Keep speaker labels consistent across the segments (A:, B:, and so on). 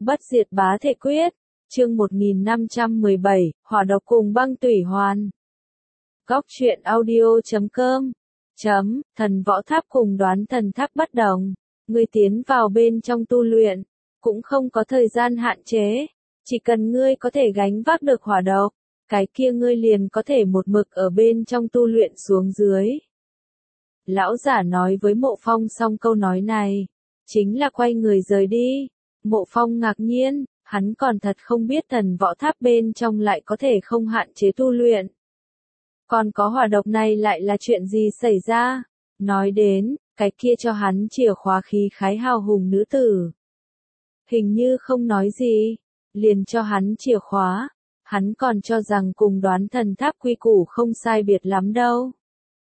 A: Bất diệt bá thể quyết, chương 1517, hỏa độc cùng băng tủy hoàn. Góc truyện audio.com Thần võ tháp cùng đoán thần tháp bất đồng. Ngươi tiến vào bên trong tu luyện, cũng không có thời gian hạn chế. Chỉ cần ngươi có thể gánh vác được hỏa độc, cái kia ngươi liền có thể một mực ở bên trong tu luyện xuống dưới. Lão giả nói với Mộ Phong xong câu nói này, chính là quay người rời đi. Mộ Phong ngạc nhiên, hắn còn thật không biết thần võ tháp bên trong lại có thể không hạn chế tu luyện. Còn có hỏa độc này lại là chuyện gì xảy ra? Nói đến, cái kia cho hắn chìa khóa khí khái hào hùng nữ tử. Hình như không nói gì, liền cho hắn chìa khóa. Hắn còn cho rằng cùng đoán thần tháp quy củ không sai biệt lắm đâu.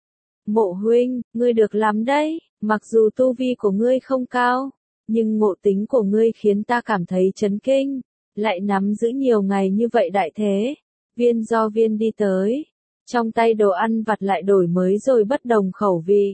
A: Mộ huynh, ngươi được lắm đấy, mặc dù tu vi của ngươi không cao, nhưng ngộ tính của ngươi khiến ta cảm thấy chấn kinh, lại nắm giữ nhiều ngày như vậy đại thế. Viên do viên đi tới, trong tay đồ ăn vặt lại đổi mới rồi bất đồng khẩu vị.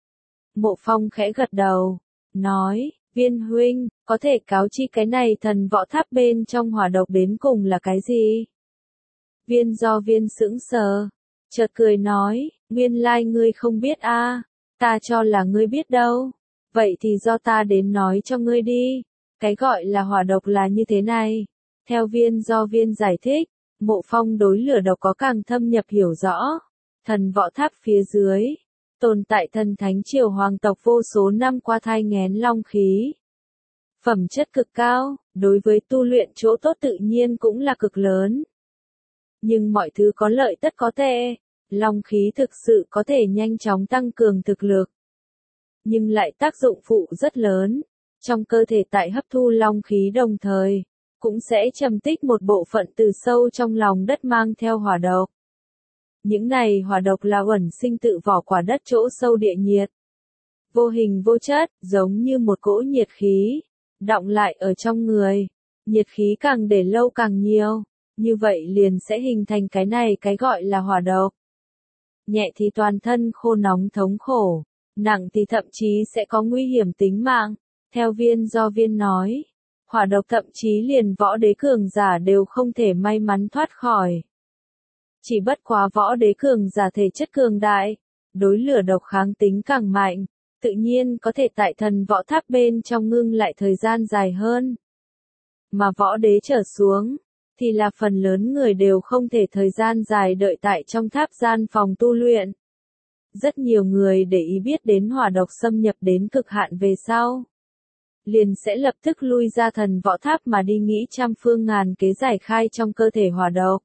A: Mộ Phong khẽ gật đầu, nói, Viên huynh, có thể cáo chi cái này thần võ tháp bên trong hỏa độc đến cùng là cái gì? Viên do viên sững sờ, chợt cười nói, nguyên lai ngươi không biết a, ta cho là ngươi biết đâu. Vậy thì do ta đến nói cho ngươi đi. Cái gọi là hỏa độc là như thế này. Theo viên do viên giải thích, Mộ Phong đối lửa độc có càng thâm nhập hiểu rõ. Thần võ tháp phía dưới, tồn tại thần thánh triều hoàng tộc vô số năm qua thai nghén long khí. Phẩm chất cực cao, đối với tu luyện chỗ tốt tự nhiên cũng là cực lớn. Nhưng mọi thứ có lợi tất có tệ, long khí thực sự có thể nhanh chóng tăng cường thực lực. Nhưng lại tác dụng phụ rất lớn. Trong cơ thể tại hấp thu long khí đồng thời, cũng sẽ trầm tích một bộ phận từ sâu trong lòng đất mang theo hỏa độc. Những này hỏa độc là uẩn sinh tự vỏ quả đất chỗ sâu địa nhiệt. Vô hình vô chất, giống như một cỗ nhiệt khí, đọng lại ở trong người. Nhiệt khí càng để lâu càng nhiều, như vậy liền sẽ hình thành cái này cái gọi là hỏa độc. Nhẹ thì toàn thân khô nóng thống khổ, nặng thì thậm chí sẽ có nguy hiểm tính mạng. Theo viên do viên nói, hỏa độc thậm chí liền võ đế cường giả đều không thể may mắn thoát khỏi. Chỉ bất quá võ đế cường giả thể chất cường đại, đối lửa độc kháng tính càng mạnh, tự nhiên có thể tại thần võ tháp bên trong ngưng lại thời gian dài hơn. Mà võ đế trở xuống, thì là phần lớn người đều không thể thời gian dài đợi tại trong tháp gian phòng tu luyện. Rất nhiều người để ý biết đến hỏa độc xâm nhập đến cực hạn về sau, liền sẽ lập tức lui ra thần võ tháp mà đi nghĩ trăm phương ngàn kế giải khai trong cơ thể hỏa độc.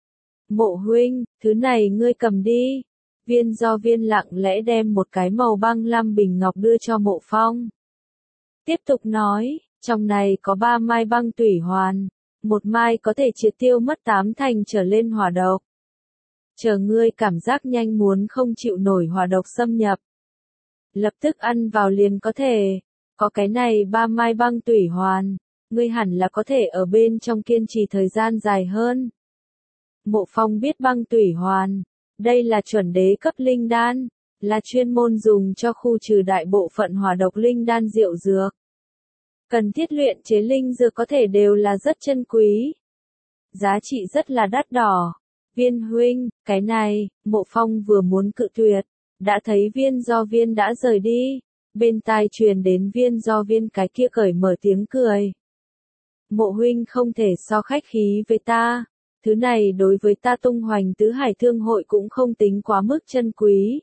A: Mộ huynh, thứ này ngươi cầm đi. Viên do viên lặng lẽ đem một cái màu băng lam bình ngọc đưa cho Mộ Phong. Tiếp tục nói, trong này có 3 mai băng tủy hoàn, một mai có thể triệt tiêu mất 8 thành trở lên hỏa độc. Chờ ngươi cảm giác nhanh muốn không chịu nổi hỏa độc xâm nhập, lập tức ăn vào liền có thể. Có cái này 3 mai băng tủy hoàn, ngươi hẳn là có thể ở bên trong kiên trì thời gian dài hơn. Mộ Phong biết băng tủy hoàn, đây là chuẩn đế cấp linh đan, là chuyên môn dùng cho khu trừ đại bộ phận hỏa độc linh đan diệu dược. Cần thiết luyện chế linh dược có thể đều là rất chân quý. Giá trị rất là đắt đỏ. Viên huynh, cái này, Mộ Phong vừa muốn cự tuyệt, đã thấy viên do viên đã rời đi. Bên tai truyền đến viên do viên cái kia cởi mở tiếng cười. Mộ huynh không thể so khách khí với ta. Thứ này đối với ta tung hoành tứ hải thương hội cũng không tính quá mức chân quý.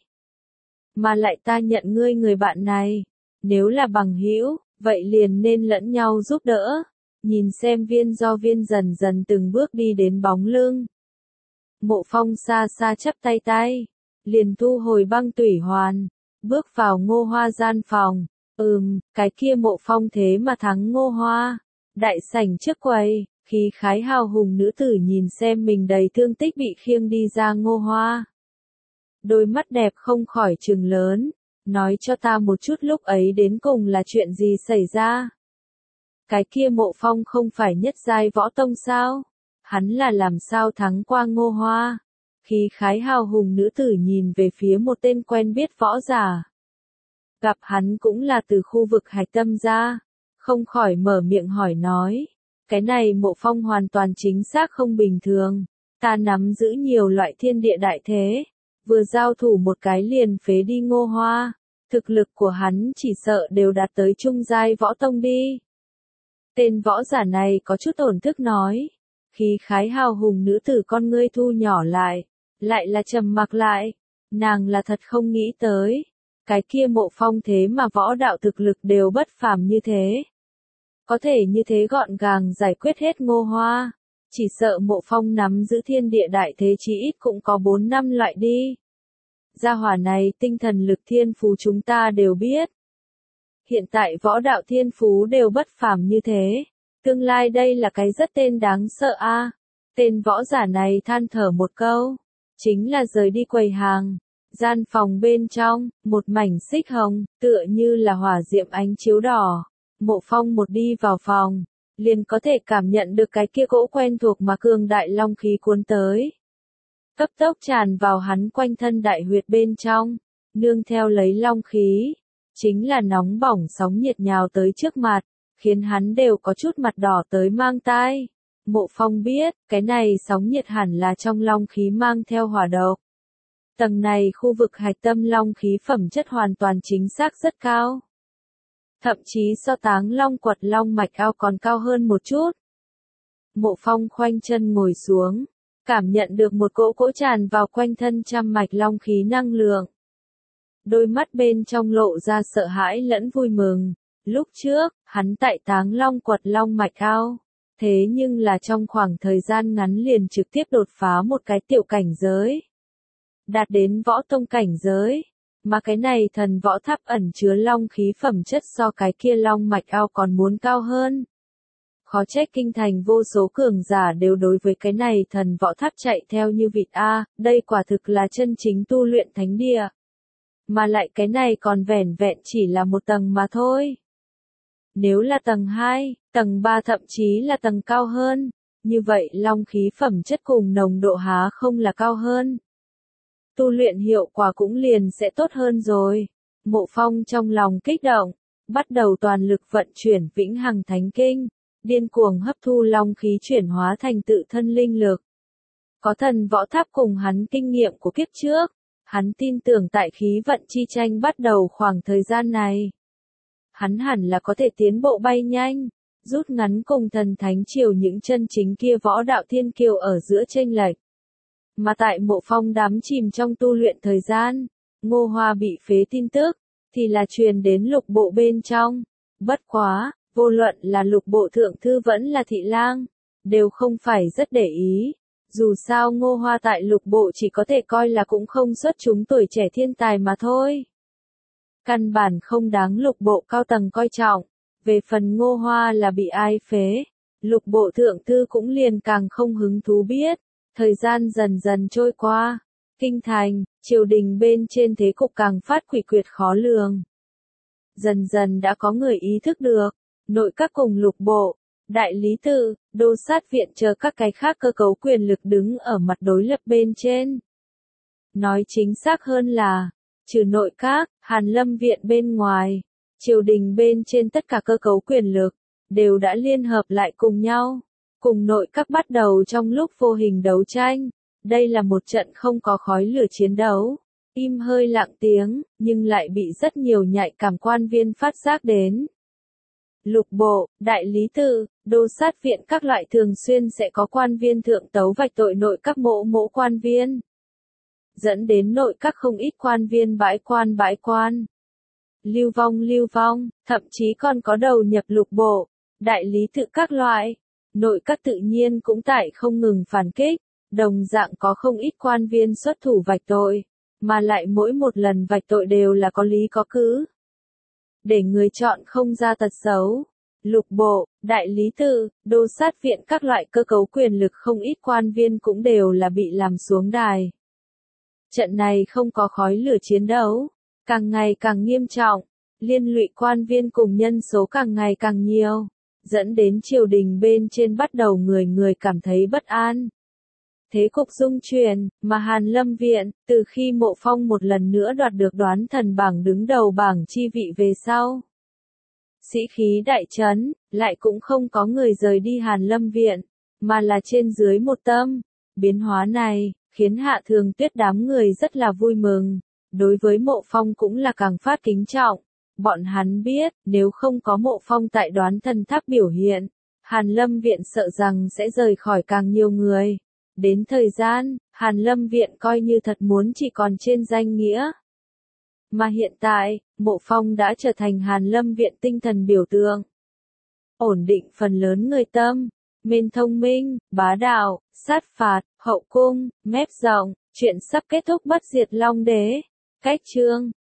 A: Mà lại ta nhận ngươi người bạn này. Nếu là bằng hữu, vậy liền nên lẫn nhau giúp đỡ. Nhìn xem viên do viên dần dần từng bước đi đến bóng lưng. Mộ Phong xa xa chắp tay, liền thu hồi băng tủy hoàn, bước vào Ngô Hoa gian phòng. Cái kia Mộ Phong thế mà thắng Ngô Hoa. Đại sảnh trước quầy, khí khái hào hùng nữ tử nhìn xem mình đầy thương tích bị khiêng đi ra Ngô Hoa. Đôi mắt đẹp không khỏi trừng lớn, nói cho ta một chút lúc ấy đến cùng là chuyện gì xảy ra. Cái kia Mộ Phong không phải nhất giai võ tông sao? Hắn là làm sao thắng qua Ngô Hoa? Khí khái hào hùng nữ tử nhìn về phía một tên quen biết võ giả. Gặp hắn cũng là từ khu vực Hạch Tâm ra, không khỏi mở miệng hỏi nói, cái này Mộ Phong hoàn toàn chính xác không bình thường. Ta nắm giữ nhiều loại thiên địa đại thế, vừa giao thủ một cái liền phế đi Ngô Hoa, thực lực của hắn chỉ sợ đều đạt tới trung giai võ tông đi. Tên võ giả này có chút ổn thức nói, khí khái hào hùng nữ tử con ngươi thu nhỏ lại là trầm mặc lại, nàng là thật không nghĩ tới, cái kia Mộ Phong thế mà võ đạo thực lực đều bất phàm như thế. Có thể như thế gọn gàng giải quyết hết Ngô Hoa, chỉ sợ Mộ Phong nắm giữ thiên địa đại thế chí ít cũng có 4 năm loại đi. Gia hỏa này tinh thần lực thiên phú chúng ta đều biết. Hiện tại võ đạo thiên phú đều bất phàm như thế, tương lai đây là cái rất tên đáng sợ a. Tên võ giả này than thở một câu, chính là rời đi quầy hàng. Gian phòng bên trong, một mảnh xích hồng, tựa như là hỏa diệm ánh chiếu đỏ. Mộ Phong một đi vào phòng, liền có thể cảm nhận được cái kia cỗ quen thuộc mà cường đại long khí cuốn tới. Cấp tốc tràn vào hắn quanh thân đại huyệt bên trong, nương theo lấy long khí, chính là nóng bỏng sóng nhiệt nhào tới trước mặt, khiến hắn đều có chút mặt đỏ tới mang tai. Mộ Phong biết, cái này sóng nhiệt hẳn là trong long khí mang theo hỏa độc. Tầng này khu vực hạch tâm long khí phẩm chất hoàn toàn chính xác rất cao. Thậm chí so Táng Long Quật Long Mạch Ao còn cao hơn một chút. Mộ Phong khoanh chân ngồi xuống, cảm nhận được một cỗ tràn vào quanh thân trăm mạch long khí năng lượng. Đôi mắt bên trong lộ ra sợ hãi lẫn vui mừng. Lúc trước, hắn tại Táng Long Quật Long Mạch Ao, thế nhưng là trong khoảng thời gian ngắn liền trực tiếp đột phá một cái tiểu cảnh giới. Đạt đến võ tông cảnh giới. Mà cái này thần võ tháp ẩn chứa long khí phẩm chất so cái kia Long Mạch Ao còn muốn cao hơn. Khó trách kinh thành vô số cường giả đều đối với cái này thần võ tháp chạy theo như vịt a, đây quả thực là chân chính tu luyện thánh địa. Mà lại cái này còn vẻn vẹn chỉ là một tầng mà thôi. Nếu là tầng 2, tầng 3 thậm chí là tầng cao hơn, như vậy long khí phẩm chất cùng nồng độ há không là cao hơn. Tu luyện hiệu quả cũng liền sẽ tốt hơn rồi. Mộ Phong trong lòng kích động, bắt đầu toàn lực vận chuyển Vĩnh Hằng Thánh Kinh, điên cuồng hấp thu long khí chuyển hóa thành tự thân linh lực. Có thần võ tháp cùng hắn kinh nghiệm của kiếp trước, hắn tin tưởng tại khí vận chi tranh bắt đầu khoảng thời gian này. Hắn hẳn là có thể tiến bộ bay nhanh, rút ngắn cùng thần thánh triều những chân chính kia võ đạo thiên kiêu ở giữa chênh lệch. Mà tại Mộ Phong đắm chìm trong tu luyện thời gian, Ngô Hoa bị phế tin tức, thì là truyền đến lục bộ bên trong. Bất quá, vô luận là lục bộ thượng thư vẫn là thị lang, đều không phải rất để ý. Dù sao Ngô Hoa tại lục bộ chỉ có thể coi là cũng không xuất chúng tuổi trẻ thiên tài mà thôi. Căn bản không đáng lục bộ cao tầng coi trọng. Về phần Ngô Hoa là bị ai phế, lục bộ thượng thư cũng liền càng không hứng thú biết. Thời gian dần dần trôi qua, kinh thành, triều đình bên trên thế cục càng phát quỷ quyệt khó lường. Dần dần đã có người ý thức được, nội các cùng lục bộ, đại lý tự, đô sát viện chờ các cái khác cơ cấu quyền lực đứng ở mặt đối lập bên trên. Nói chính xác hơn là, trừ nội các, Hàn Lâm viện bên ngoài, triều đình bên trên tất cả cơ cấu quyền lực, đều đã liên hợp lại cùng nhau. Cùng nội các bắt đầu trong lúc vô hình đấu tranh, đây là một trận không có khói lửa chiến đấu, im hơi lặng tiếng, nhưng lại bị rất nhiều nhạy cảm quan viên phát giác đến. Lục bộ, đại lý tự, đô sát viện các loại thường xuyên sẽ có quan viên thượng tấu vạch tội nội các mỗ quan viên. Dẫn đến nội các không ít quan viên bãi quan. Lưu vong, thậm chí còn có đầu nhập lục bộ, đại lý tự các loại. Nội các tự nhiên cũng tại không ngừng phản kích, đồng dạng có không ít quan viên xuất thủ vạch tội, mà lại mỗi một lần vạch tội đều là có lý có cứ. Để người chọn không ra tật xấu, lục bộ, đại lý tự, đô sát viện các loại cơ cấu quyền lực không ít quan viên cũng đều là bị làm xuống đài. Trận này không có khói lửa chiến đấu, càng ngày càng nghiêm trọng, liên lụy quan viên cùng nhân số càng ngày càng nhiều. Dẫn đến triều đình bên trên bắt đầu người cảm thấy bất an. Thế cục rung chuyển, mà Hàn Lâm viện, từ khi Mộ Phong một lần nữa đoạt được đoán thần bảng đứng đầu bảng chi vị về sau. Sĩ khí đại trấn, lại cũng không có người rời đi Hàn Lâm Viện, mà là trên dưới một tâm. Biến hóa này, khiến Hạ Thường Tuyết đám người rất là vui mừng. Đối với Mộ Phong cũng là càng phát kính trọng. Bọn hắn biết, nếu không có Mộ Phong tại Đoán Thần Tháp biểu hiện, Hàn Lâm Viện sợ rằng sẽ rời khỏi càng nhiều người. Đến thời gian, Hàn Lâm Viện coi như thật muốn chỉ còn trên danh nghĩa. Mà hiện tại, Mộ Phong đã trở thành Hàn Lâm Viện tinh thần biểu tượng. Ổn định phần lớn người tâm, mên thông minh, bá đạo, sát phạt, hậu cung, mép rộng, chuyện sắp kết thúc bất diệt Long Đế. Cách chương